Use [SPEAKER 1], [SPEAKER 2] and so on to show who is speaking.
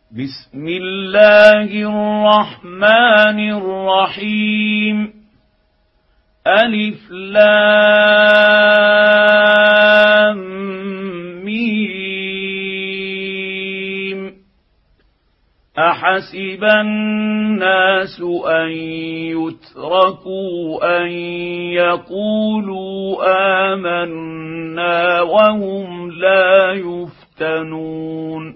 [SPEAKER 1] بسم الله الرحمن الرحيم ألف لام ميم أحسب الناس أن يتركوا أن يقولوا آمنا وهم لا يفتنون